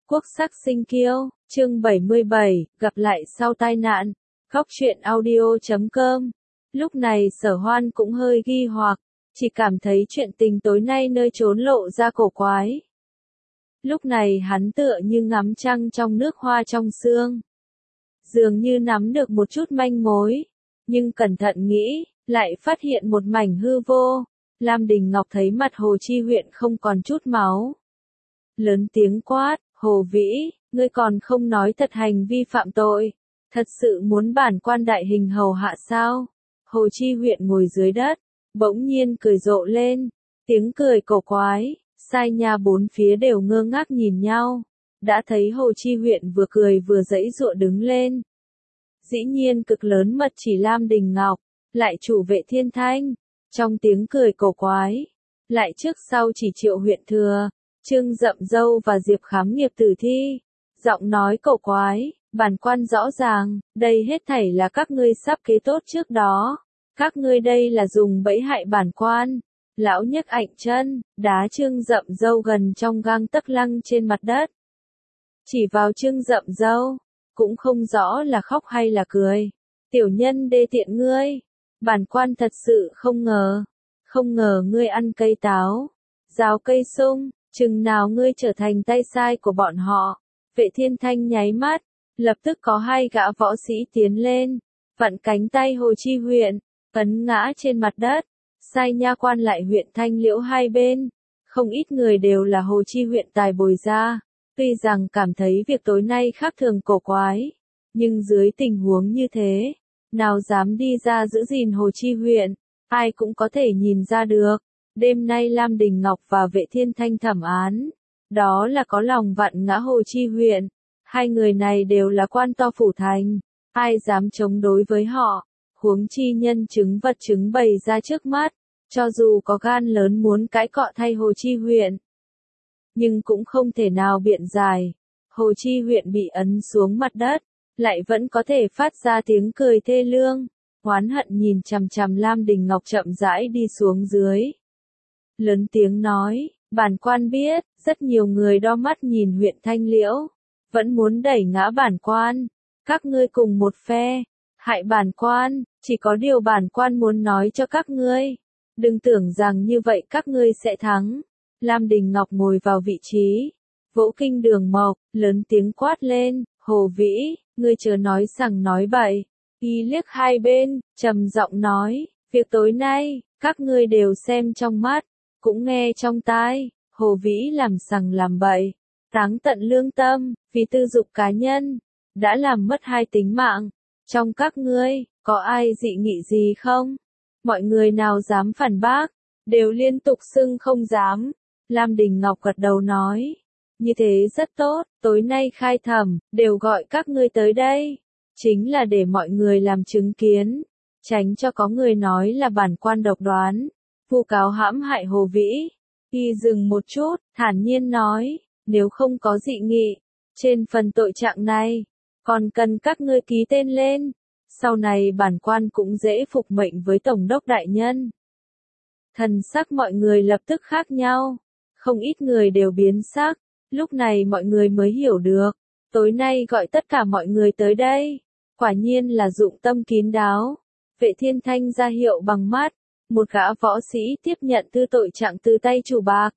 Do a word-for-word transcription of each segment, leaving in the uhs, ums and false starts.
Quốc sắc sinh kiêu, chương bảy mươi bảy, gặp lại sau tai nạn. Góc truyện audio chấm com. Lúc này Sở Hoan cũng hơi nghi hoặc, chỉ cảm thấy chuyện tình tối nay nơi trốn lộ ra cổ quái. Lúc này hắn tựa như ngắm trăng trong nước hoa trong sương. Dường như nắm được một chút manh mối, nhưng cẩn thận nghĩ, lại phát hiện một mảnh hư vô. Lam Đình Ngọc thấy mặt Hồ Chi Huyện không còn chút máu. Lớn tiếng quát, Hồ Vĩ, ngươi còn không nói thật hành vi phạm tội, thật sự muốn bản quan đại hình hầu hạ sao? Hồ Chi Huyện ngồi dưới đất, bỗng nhiên cười rộ lên, tiếng cười cổ quái, sai nha bốn phía đều ngơ ngác nhìn nhau, đã thấy Hồ Chi Huyện vừa cười vừa giãy giụa đứng lên. Dĩ nhiên cực lớn mật chỉ Lam Đình Ngọc, lại chủ Vệ Thiên Thanh, trong tiếng cười cổ quái, lại trước sau chỉ Triệu Huyện Thừa, Trương Dậm Dâu và Diệp Khám Nghiệp tử thi, giọng nói cổ quái, bản quan rõ ràng, đây hết thảy là các ngươi sắp kế tốt trước đó, các ngươi đây là dùng bẫy hại bản quan. Lão nhấc ảnh chân, đá Trương Dậm Dâu gần trong gang tấc lăng trên mặt đất. Chỉ vào Trương Dậm Dâu, cũng không rõ là khóc hay là cười. Tiểu nhân đê tiện ngươi, bản quan thật sự không ngờ, không ngờ ngươi ăn cây táo, rào cây sung, chừng nào ngươi trở thành tay sai của bọn họ. Vệ Thiên Thanh nháy mắt, lập tức có hai gã võ sĩ tiến lên, vặn cánh tay Hồ Chi Huyện, ấn ngã trên mặt đất. Sai nha quan lại huyện Thanh Liễu hai bên, không ít người đều là Hồ Chi Huyện tài bồi ra, tuy rằng cảm thấy việc tối nay khác thường cổ quái, nhưng dưới tình huống như thế, nào dám đi ra giữ gìn Hồ Chi Huyện, ai cũng có thể nhìn ra được, đêm nay Lam Đình Ngọc và Vệ Thiên Thanh thẩm án, đó là có lòng vặn ngã Hồ Chi Huyện, hai người này đều là quan to phủ thành, ai dám chống đối với họ. Huống chi nhân chứng vật chứng bày ra trước mắt, cho dù có gan lớn muốn cãi cọ thay Hồ Chi Huyện, nhưng cũng không thể nào biện giải. Hồ Chi Huyện bị ấn xuống mặt đất, lại vẫn có thể phát ra tiếng cười thê lương, oán hận nhìn chằm chằm Lam Đình Ngọc chậm rãi đi xuống dưới. Lớn tiếng nói, bản quan biết, rất nhiều người đo mắt nhìn huyện Thanh Liễu, vẫn muốn đẩy ngã bản quan, các ngươi cùng một phe. Hại bản quan, chỉ có điều bản quan muốn nói cho các ngươi, đừng tưởng rằng như vậy các ngươi sẽ thắng. Lam Đình Ngọc ngồi vào vị trí, vỗ kinh đường mộc, lớn tiếng quát lên, Hồ Vĩ, ngươi chớ nói sằng nói bậy. Y liếc hai bên, trầm giọng nói, việc tối nay, các ngươi đều xem trong mắt, cũng nghe trong tai, Hồ Vĩ làm sằng làm bậy, táng tận lương tâm, vì tư dục cá nhân, đã làm mất hai tính mạng. Trong các ngươi, có ai dị nghị gì không? Mọi người nào dám phản bác, đều liên tục xưng không dám. Lam Đình Ngọc gật đầu nói, như thế rất tốt, tối nay khai thẩm, đều gọi các ngươi tới đây. Chính là để mọi người làm chứng kiến, tránh cho có người nói là bản quan độc đoán, vu cáo hãm hại Hồ Vĩ. Y dừng một chút, thản nhiên nói, nếu không có dị nghị, trên phần tội trạng này, còn cần các ngươi ký tên lên, sau này bản quan cũng dễ phục mệnh với Tổng đốc đại nhân. Thần sắc mọi người lập tức khác nhau, không ít người đều biến sắc, lúc này mọi người mới hiểu được, tối nay gọi tất cả mọi người tới đây, quả nhiên là dụng tâm kín đáo. Vệ Thiên Thanh ra hiệu bằng mắt, một gã võ sĩ tiếp nhận thư tội trạng từ tay chủ bạc.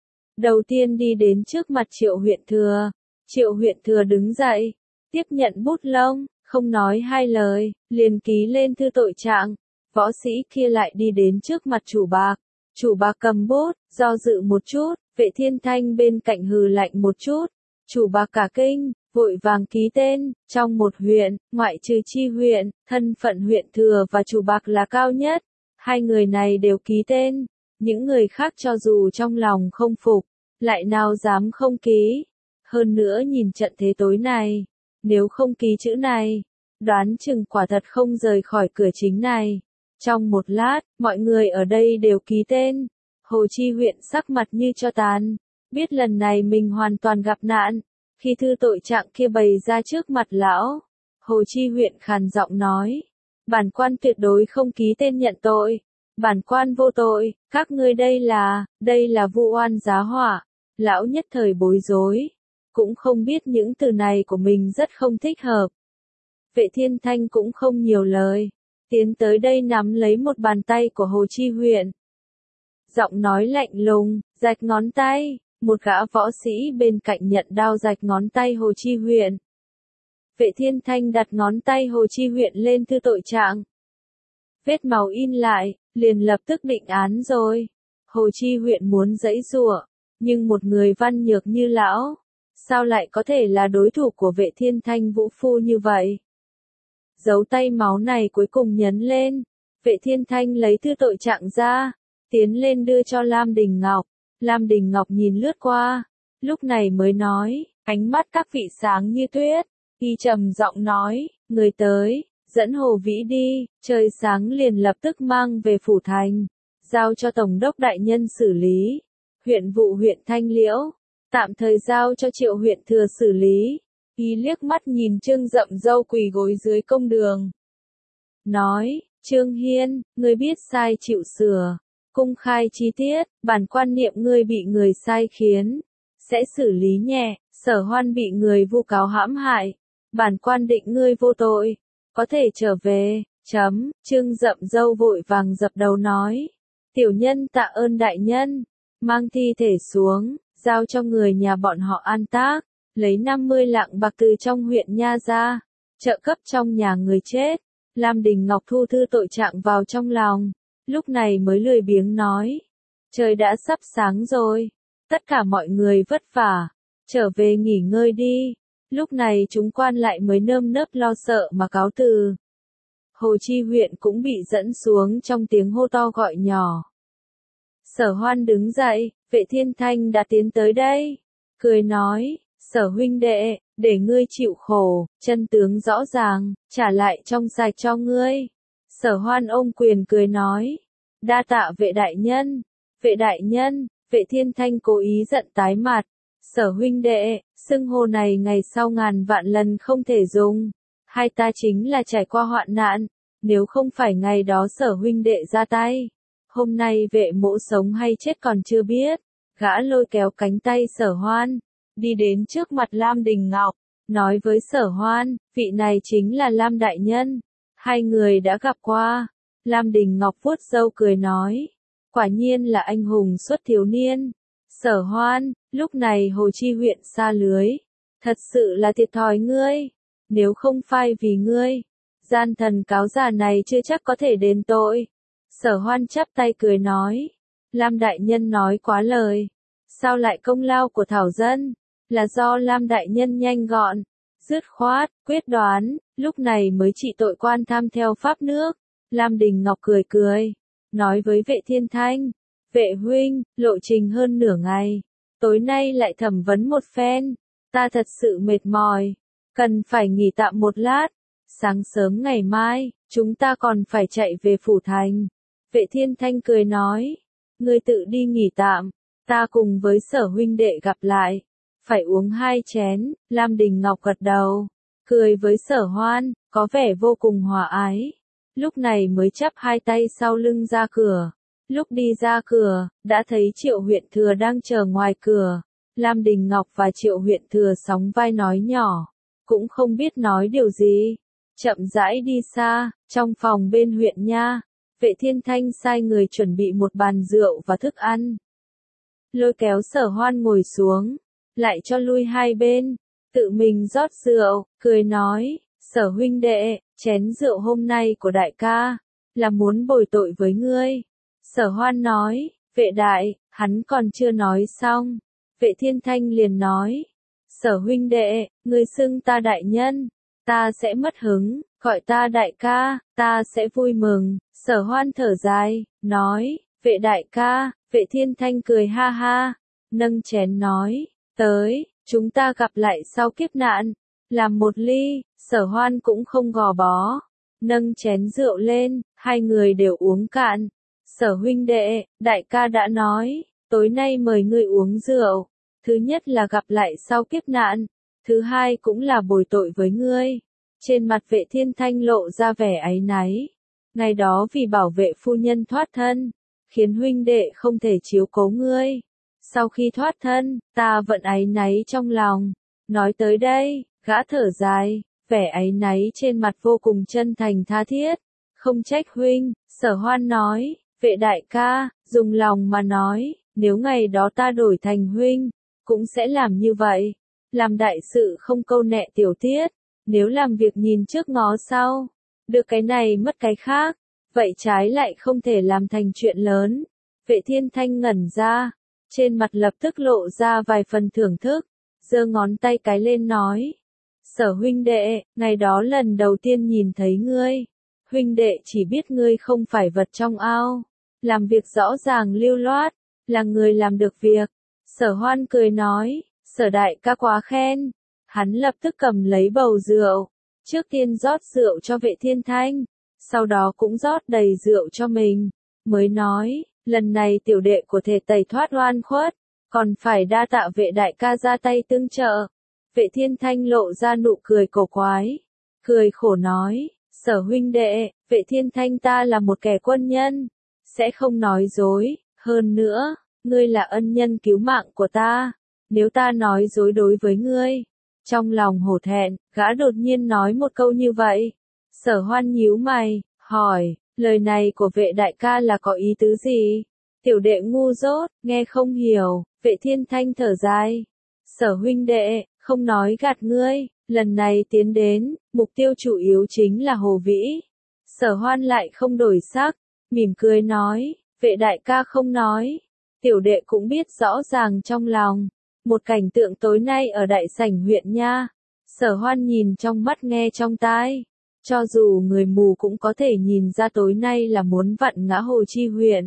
Đầu tiên đi đến trước mặt Triệu Huyện Thừa, Triệu Huyện Thừa đứng dậy, tiếp nhận bút lông, không nói hai lời, liền ký lên thư tội trạng. Võ sĩ kia lại đi đến trước mặt chủ bạc, chủ bạc cầm bút, do dự một chút, Vệ Thiên Thanh bên cạnh hừ lạnh một chút, chủ bạc cả kinh, vội vàng ký tên. Trong một huyện, ngoại trừ Chi Huyện, thân phận huyện thừa và chủ bạc là cao nhất, hai người này đều ký tên, những người khác cho dù trong lòng không phục, lại nào dám không ký. Hơn nữa nhìn trận thế tối này, nếu không ký chữ này, đoán chừng quả thật không rời khỏi cửa chính này. Trong một lát, mọi người ở đây đều ký tên. Hồ Chi Huyện sắc mặt như cho tàn, biết lần này mình hoàn toàn gặp nạn. Khi thư tội trạng kia bày ra trước mặt lão, Hồ Chi Huyện khàn giọng nói, bản quan tuyệt đối không ký tên nhận tội, bản quan vô tội, các ngươi đây là, đây là vu oan giá họa. Lão nhất thời bối rối, cũng không biết những từ này của mình rất không thích hợp. Vệ Thiên Thanh cũng không nhiều lời, tiến tới đây nắm lấy một bàn tay của Hồ Chi Huyện. Giọng nói lạnh lùng, rạch ngón tay, một gã võ sĩ bên cạnh nhận đao rạch ngón tay Hồ Chi Huyện. Vệ Thiên Thanh đặt ngón tay Hồ Chi Huyện lên thư tội trạng. Vết máu in lại, liền lập tức định án rồi. Hồ Chi Huyện muốn giãy giụa, nhưng một người văn nhược như lão, sao lại có thể là đối thủ của Vệ Thiên Thanh vũ phu như vậy? Dấu tay máu này cuối cùng nhấn lên, Vệ Thiên Thanh lấy thư tội trạng ra, tiến lên đưa cho Lam Đình Ngọc. Lam Đình Ngọc nhìn lướt qua, lúc này mới nói, ánh mắt các vị sáng như tuyết, y trầm giọng nói, người tới, dẫn Hồ Vĩ đi, trời sáng liền lập tức mang về phủ thành, giao cho Tổng đốc đại nhân xử lý. Huyện vụ huyện Thanh Liễu, tạm thời giao cho Triệu huyện thừa xử lý. Y liếc mắt nhìn Trương Dậm Dâu quỳ gối dưới công đường. Nói, Trương Hiên, ngươi biết sai chịu sửa, cung khai chi tiết, bản quan niệm ngươi bị người sai khiến, sẽ xử lý nhẹ. Sở Hoan bị người vu cáo hãm hại, bản quan định ngươi vô tội, có thể trở về. Chấm, Trương Dậm Dâu vội vàng dập đầu nói, tiểu nhân tạ ơn đại nhân, mang thi thể xuống, giao cho người nhà bọn họ an táng, lấy năm mươi lạng bạc từ trong huyện nha ra, trợ cấp trong nhà người chết. Lam Đình Ngọc thu thư tội trạng vào trong lòng, lúc này mới lười biếng nói, trời đã sắp sáng rồi, tất cả mọi người vất vả, trở về nghỉ ngơi đi. Lúc này chúng quan lại mới nơm nớp lo sợ mà cáo từ. Hồ Chi Huyện cũng bị dẫn xuống trong tiếng hô to gọi nhỏ. Sở Hoan đứng dậy, Vệ Thiên Thanh đã tiến tới đây, cười nói, Sở huynh đệ, để ngươi chịu khổ, chân tướng rõ ràng, trả lại trong sạch cho ngươi. Sở Hoan ôm quyền cười nói, đa tạ Vệ đại nhân. Vệ đại nhân, Vệ Thiên Thanh cố ý giận tái mặt, Sở huynh đệ, xưng hô này ngày sau ngàn vạn lần không thể dùng, hai ta chính là trải qua hoạn nạn, nếu không phải ngày đó Sở huynh đệ ra tay, hôm nay Vệ mỗ sống hay chết còn chưa biết. Gã lôi kéo cánh tay Sở Hoan, đi đến trước mặt Lam Đình Ngọc, nói với Sở Hoan, vị này chính là Lam đại nhân, hai người đã gặp qua. Lam Đình Ngọc vuốt râu cười nói, quả nhiên là anh hùng xuất thiếu niên. Sở Hoan, lúc này Hồ Chi huyện xa lưới, thật sự là thiệt thòi ngươi, nếu không phải vì ngươi, gian thần cáo già này chưa chắc có thể đền tội. Sở Hoan chắp tay cười nói, Lam đại nhân nói quá lời, sao lại công lao của Thảo dân, là do Lam đại nhân nhanh gọn, dứt khoát, quyết đoán, lúc này mới trị tội quan tham theo pháp nước. Lam Đình Ngọc cười cười, nói với Vệ Thiên Thanh, Vệ huynh, lộ trình hơn nửa ngày, tối nay lại thẩm vấn một phen, ta thật sự mệt mỏi, cần phải nghỉ tạm một lát, sáng sớm ngày mai, chúng ta còn phải chạy về phủ thành. Vệ Thiên Thanh cười nói, ngươi tự đi nghỉ tạm, ta cùng với Sở huynh đệ gặp lại, phải uống hai chén. Lam Đình Ngọc gật đầu, cười với Sở Hoan, có vẻ vô cùng hòa ái, lúc này mới chắp hai tay sau lưng ra cửa. Lúc đi ra cửa, đã thấy Triệu huyện thừa đang chờ ngoài cửa. Lam Đình Ngọc và Triệu huyện thừa sóng vai nói nhỏ, cũng không biết nói điều gì, chậm rãi đi xa. Trong phòng bên huyện nha, Vệ Thiên Thanh sai người chuẩn bị một bàn rượu và thức ăn, lôi kéo Sở Hoan ngồi xuống, lại cho lui hai bên, tự mình rót rượu, cười nói, Sở huynh đệ, chén rượu hôm nay của đại ca, là muốn bồi tội với ngươi. Sở Hoan nói, Vệ đại, hắn còn chưa nói xong. Vệ Thiên Thanh liền nói, Sở huynh đệ, ngươi xưng ta đại nhân, ta sẽ mất hứng, gọi ta đại ca, ta sẽ vui mừng. Sở Hoan thở dài, nói, Vệ đại ca. Vệ Thiên Thanh cười ha ha, nâng chén nói, tới, chúng ta gặp lại sau kiếp nạn, làm một ly. Sở Hoan cũng không gò bó, nâng chén rượu lên, hai người đều uống cạn. Sở huynh đệ, đại ca đã nói, tối nay mời ngươi uống rượu, thứ nhất là gặp lại sau kiếp nạn, thứ hai cũng là bồi tội với ngươi. Trên mặt Vệ Thiên Thanh lộ ra vẻ áy náy, ngày đó vì bảo vệ phu nhân thoát thân, khiến huynh đệ không thể chiếu cố ngươi. Sau khi thoát thân, ta vẫn áy náy trong lòng, Nói tới đây, gã thở dài, vẻ áy náy trên mặt vô cùng chân thành tha thiết. Không trách huynh, Sở Hoan nói, vệ đại ca, dùng lòng mà nói, nếu ngày đó ta đổi thành huynh, cũng sẽ làm như vậy. Làm đại sự không câu nệ tiểu tiết, nếu làm việc nhìn trước ngó sau, được cái này mất cái khác, vậy trái lại không thể làm thành chuyện lớn. Vệ Thiên Thanh ngẩn ra, trên mặt lập tức lộ ra vài phần thưởng thức, giơ ngón tay cái lên nói. Sở huynh đệ, ngày đó lần đầu tiên nhìn thấy ngươi, huynh đệ chỉ biết ngươi không phải vật trong ao, làm việc rõ ràng lưu loát, là người làm được việc. Sở Hoan cười nói, Sở đại ca quá khen. Hắn lập tức cầm lấy bầu rượu, trước tiên rót rượu cho Vệ Thiên Thanh, sau đó cũng rót đầy rượu cho mình, mới nói, lần này tiểu đệ của thể tẩy thoát oan khuất, còn phải đa tạ vệ đại ca ra tay tương trợ. Vệ Thiên Thanh lộ ra nụ cười cổ quái, cười khổ nói, Sở huynh đệ, Vệ Thiên Thanh ta là một kẻ quân nhân, sẽ không nói dối, hơn nữa, ngươi là ân nhân cứu mạng của ta, nếu ta nói dối đối với ngươi. Trong lòng hổ thẹn, gã đột nhiên nói một câu như vậy. Sở Hoan nhíu mày, hỏi, lời này của vệ đại ca là có ý tứ gì? Tiểu đệ ngu dốt, nghe không hiểu. Vệ Thiên Thanh thở dài. Sở huynh đệ, không nói gạt ngươi, lần này tiến đến, mục tiêu chủ yếu chính là Hồ Vĩ. Sở Hoan lại không đổi sắc, mỉm cười nói, vệ đại ca không nói. Tiểu đệ cũng biết rõ ràng trong lòng. Một cảnh tượng tối nay ở đại sảnh huyện nha. Sở Hoan nhìn trong mắt nghe trong tai. Cho dù người mù cũng có thể nhìn ra tối nay là muốn vặn ngã Hồ Chi huyện.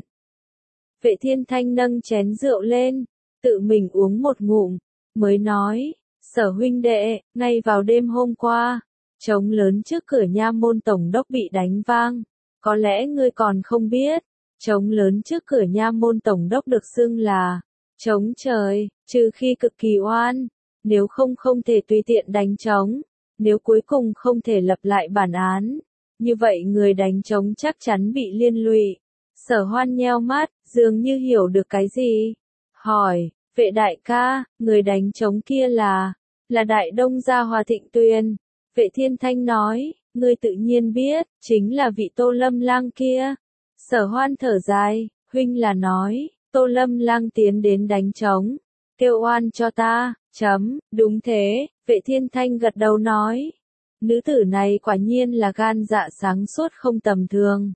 Vệ Thiên Thanh nâng chén rượu lên, tự mình uống một ngụm, mới nói, Sở huynh đệ, ngay vào đêm hôm qua, trống lớn trước cửa nha môn tổng đốc bị đánh vang. Có lẽ ngươi còn không biết, trống lớn trước cửa nha môn tổng đốc được xưng là trống trời, trừ khi cực kỳ oan, nếu không không thể tùy tiện đánh trống, nếu cuối cùng không thể lập lại bản án, như vậy người đánh trống chắc chắn bị liên lụy. Sở Hoan nheo mắt, dường như hiểu được cái gì. Hỏi, vệ đại ca, người đánh trống kia là, là Đại Đông gia Hòa Thịnh Tuyền. Vệ Thiên Thanh nói, ngươi tự nhiên biết, chính là vị Tô Lâm Lang kia. Sở Hoan thở dài, huynh là nói, Tô Lâm Lang tiến đến đánh trống, kêu oan cho ta, chấm, đúng thế, Vệ Thiên Thanh gật đầu nói. Nữ tử này quả nhiên là gan dạ sáng suốt không tầm thường.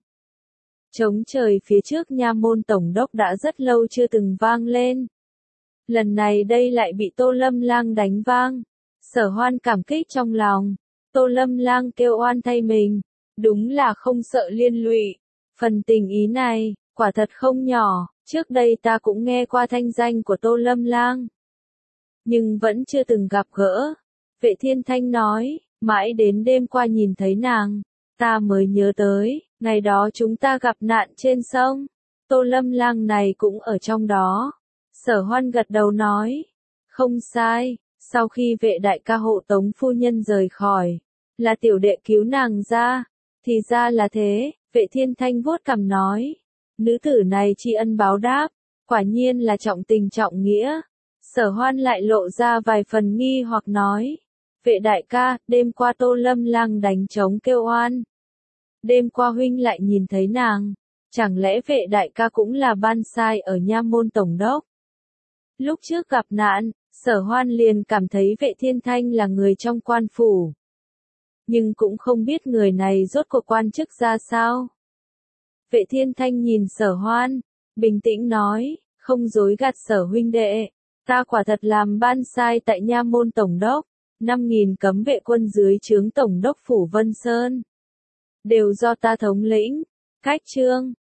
Trống trời phía trước nha môn tổng đốc đã rất lâu chưa từng vang lên. Lần này đây lại bị Tô Lâm Lang đánh vang. Sở Hoan cảm kích trong lòng. Tô Lâm Lang kêu oan thay mình, đúng là không sợ liên lụy. Phần tình ý này, quả thật không nhỏ, trước đây ta cũng nghe qua thanh danh của Tô Lâm Lang. Nhưng vẫn chưa từng gặp gỡ. Vệ Thiên Thanh nói, mãi đến đêm qua nhìn thấy nàng, ta mới nhớ tới, ngày đó chúng ta gặp nạn trên sông. Tô Lâm Lang này cũng ở trong đó. Sở Hoan gật đầu nói, không sai, sau khi vệ đại ca hộ tống phu nhân rời khỏi, là tiểu đệ cứu nàng ra, thì ra là thế. Vệ Thiên Thanh vuốt cằm nói, nữ tử này tri ân báo đáp, quả nhiên là trọng tình trọng nghĩa. Sở Hoan lại lộ ra vài phần nghi hoặc nói, vệ đại ca, đêm qua Tô Lâm Lang đánh trống kêu oan. Đêm qua huynh lại nhìn thấy nàng, chẳng lẽ vệ đại ca cũng là ban sai ở nha môn tổng đốc? Lúc trước gặp nạn, Sở Hoan liền cảm thấy Vệ Thiên Thanh là người trong quan phủ. Nhưng cũng không biết người này rốt cuộc quan chức ra sao. Vệ Thiên Thanh nhìn Sở Hoan, bình tĩnh nói, không dối gạt Sở huynh đệ, ta quả thật làm ban sai tại nha môn tổng đốc, năm nghìn cấm vệ quân dưới trướng tổng đốc phủ Vân Sơn. Đều do ta thống lĩnh. Cách chương